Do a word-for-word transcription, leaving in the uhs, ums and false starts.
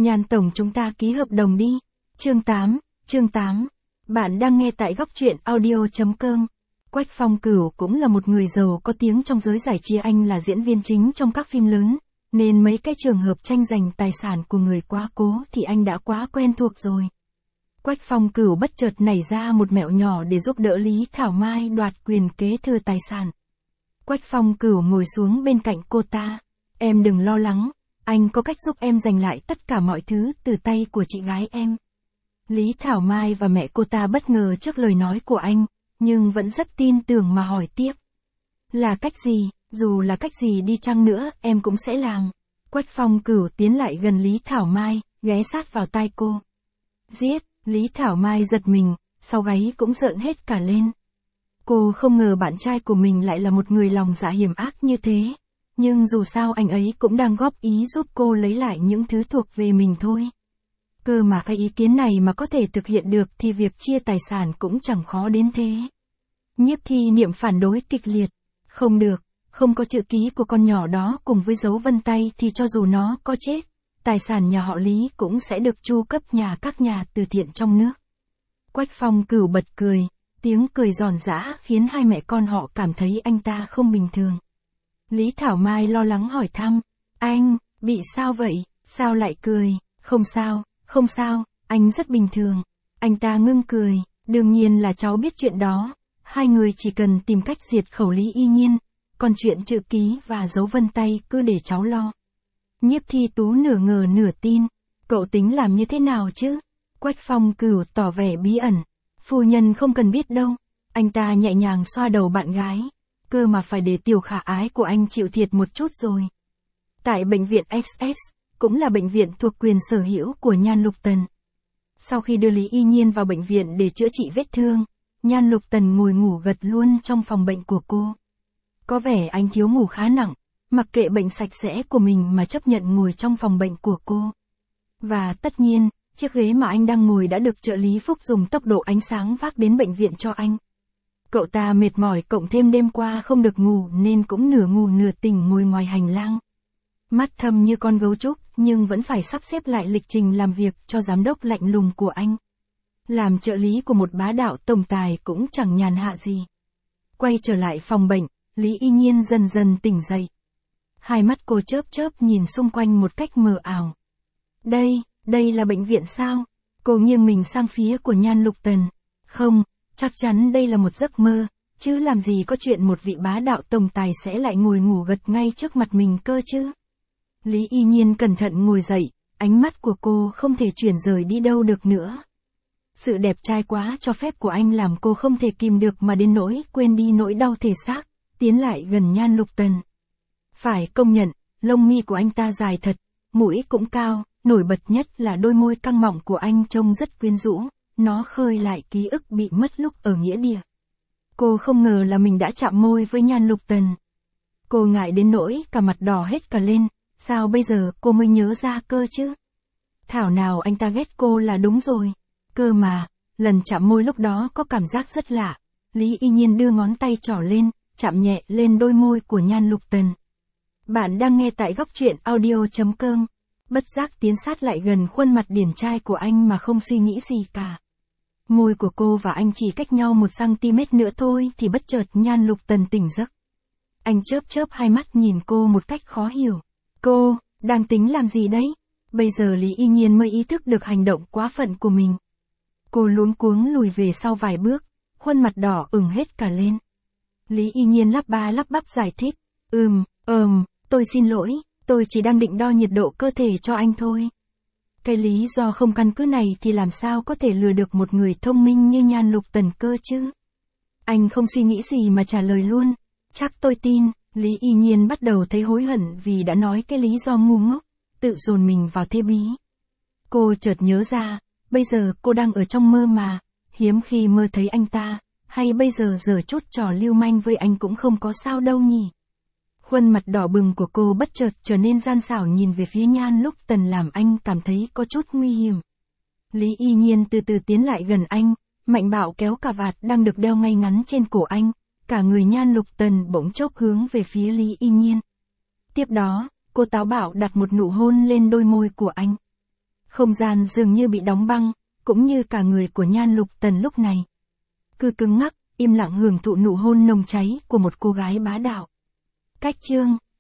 Nhan tổng chúng ta ký hợp đồng đi. Chương tám, chương tám. Bạn đang nghe tại góc truyện audio chấm com. Quách Phong Cửu cũng là một người giàu có tiếng trong giới giải trí, anh là diễn viên chính trong các phim lớn, nên mấy cái trường hợp tranh giành tài sản của người quá cố thì anh đã quá quen thuộc rồi. Quách Phong Cửu bất chợt nảy ra một mẹo nhỏ để giúp đỡ Lý Thảo Mai đoạt quyền kế thừa tài sản. Quách Phong Cửu ngồi xuống bên cạnh cô ta. Em đừng lo lắng, anh có cách giúp em giành lại tất cả mọi thứ từ tay của chị gái em. Lý Thảo Mai và mẹ cô ta bất ngờ trước lời nói của anh, nhưng vẫn rất tin tưởng mà hỏi tiếp. Là cách gì, dù là cách gì đi chăng nữa, em cũng sẽ làm. Quách Phong Cửu tiến lại gần Lý Thảo Mai, ghé sát vào tai cô. Giết, Lý Thảo Mai giật mình, sau gáy cũng rợn hết cả lên. Cô không ngờ bạn trai của mình lại là một người lòng dạ hiểm ác như thế. Nhưng dù sao anh ấy cũng đang góp ý giúp cô lấy lại những thứ thuộc về mình thôi. Cơ mà cái ý kiến này mà có thể thực hiện được thì việc chia tài sản cũng chẳng khó đến thế. Nhiếp Thi Niệm phản đối kịch liệt. Không được, không có chữ ký của con nhỏ đó cùng với dấu vân tay thì cho dù nó có chết, tài sản nhà họ Lý cũng sẽ được chu cấp nhà các nhà từ thiện trong nước. Quách Phong Cửu bật cười, tiếng cười giòn giã khiến hai mẹ con họ cảm thấy anh ta không bình thường. Lý Thảo Mai lo lắng hỏi thăm, anh, bị sao vậy, sao lại cười? Không sao, không sao, anh rất bình thường. Anh ta ngưng cười, đương nhiên là cháu biết chuyện đó, hai người chỉ cần tìm cách diệt khẩu Lý Y Nhiên, còn chuyện chữ ký và dấu vân tay cứ để cháu lo. Nhiếp Thi Tú nửa ngờ nửa tin, cậu tính làm như thế nào chứ? Quách Phong Cửu tỏ vẻ bí ẩn, phu nhân không cần biết đâu. Anh ta nhẹ nhàng xoa đầu bạn gái, cơ mà phải để tiểu khả ái của anh chịu thiệt một chút rồi. Tại bệnh viện ích ét, cũng là bệnh viện thuộc quyền sở hữu của Nhan Lục Tần. Sau khi đưa Lý Y Nhiên vào bệnh viện để chữa trị vết thương, Nhan Lục Tần ngồi ngủ gật luôn trong phòng bệnh của cô. Có vẻ anh thiếu ngủ khá nặng, mặc kệ bệnh sạch sẽ của mình mà chấp nhận ngồi trong phòng bệnh của cô. Và tất nhiên, chiếc ghế mà anh đang ngồi đã được trợ lý Phúc dùng tốc độ ánh sáng vác đến bệnh viện cho anh. Cậu ta mệt mỏi cộng thêm đêm qua không được ngủ nên cũng nửa ngủ nửa tỉnh ngồi ngoài hành lang. Mắt thâm như con gấu trúc nhưng vẫn phải sắp xếp lại lịch trình làm việc cho giám đốc lạnh lùng của anh. Làm trợ lý của một bá đạo tổng tài cũng chẳng nhàn hạ gì. Quay trở lại phòng bệnh, Lý Y Nhiên dần dần tỉnh dậy. Hai mắt cô chớp chớp nhìn xung quanh một cách mờ ảo. Đây, đây là bệnh viện sao? Cô nghiêng mình sang phía của Nhan Lục Tần. Không, chắc chắn đây là một giấc mơ, chứ làm gì có chuyện một vị bá đạo tổng tài sẽ lại ngồi ngủ gật ngay trước mặt mình cơ chứ. Lý Y Nhiên cẩn thận ngồi dậy, ánh mắt của cô không thể chuyển rời đi đâu được nữa. Sự đẹp trai quá cho phép của anh làm cô không thể kìm được mà đến nỗi quên đi nỗi đau thể xác, tiến lại gần Nhan Lục Tần. Phải công nhận, lông mi của anh ta dài thật, mũi cũng cao, nổi bật nhất là đôi môi căng mọng của anh trông rất quyến rũ, nó khơi lại ký ức bị mất lúc ở nghĩa địa. Cô không ngờ là mình đã chạm môi với Nhan Lục Tần. Cô ngại đến nỗi cả mặt đỏ hết cả lên, sao bây giờ cô mới nhớ ra cơ chứ? Thảo nào anh ta ghét cô là đúng rồi. Cơ mà, lần chạm môi lúc đó có cảm giác rất lạ. Lý Y Nhiên đưa ngón tay trỏ lên, chạm nhẹ lên đôi môi của Nhan Lục Tần. Bạn đang nghe tại góc truyện audio chấm com. Bất giác tiến sát lại gần khuôn mặt điển trai của anh mà không suy nghĩ gì cả. Môi của cô và anh chỉ cách nhau một xăng-ti mét nữa thôi thì bất chợt Nhan Lục Tần tỉnh giấc. Anh chớp chớp hai mắt nhìn cô một cách khó hiểu. Cô, đang tính làm gì đấy? Bây giờ Lý Y Nhiên mới ý thức được hành động quá phận của mình. Cô luống cuống lùi về sau vài bước, khuôn mặt đỏ ửng hết cả lên. Lý Y Nhiên lắp ba lắp bắp giải thích. Ừm, ừm, tôi xin lỗi, tôi chỉ đang định đo nhiệt độ cơ thể cho anh thôi. Cái lý do không căn cứ này thì làm sao có thể lừa được một người thông minh như Nhan Lục Tần cơ chứ? Anh không suy nghĩ gì mà trả lời luôn. Chắc tôi tin. Lý Y Nhiên bắt đầu thấy hối hận vì đã nói cái lý do ngu ngốc, tự dồn mình vào thế bí. Cô chợt nhớ ra, bây giờ cô đang ở trong mơ mà, hiếm khi mơ thấy anh ta, hay bây giờ giở chút trò lưu manh với anh cũng không có sao đâu nhỉ. Khuôn mặt đỏ bừng của cô bất chợt trở nên gian xảo nhìn về phía Nhan Lục Tần làm anh cảm thấy có chút nguy hiểm. Lý Y Nhiên từ từ tiến lại gần anh, mạnh bạo kéo cà vạt đang được đeo ngay ngắn trên cổ anh. Cả người Nhan Lục Tần bỗng chốc hướng về phía Lý Y Nhiên. Tiếp đó, cô táo bạo đặt một nụ hôn lên đôi môi của anh. Không gian dường như bị đóng băng, cũng như cả người của Nhan Lục Tần lúc này. Cứ cứng ngắc, im lặng hưởng thụ nụ hôn nồng cháy của một cô gái bá đạo. Cách chương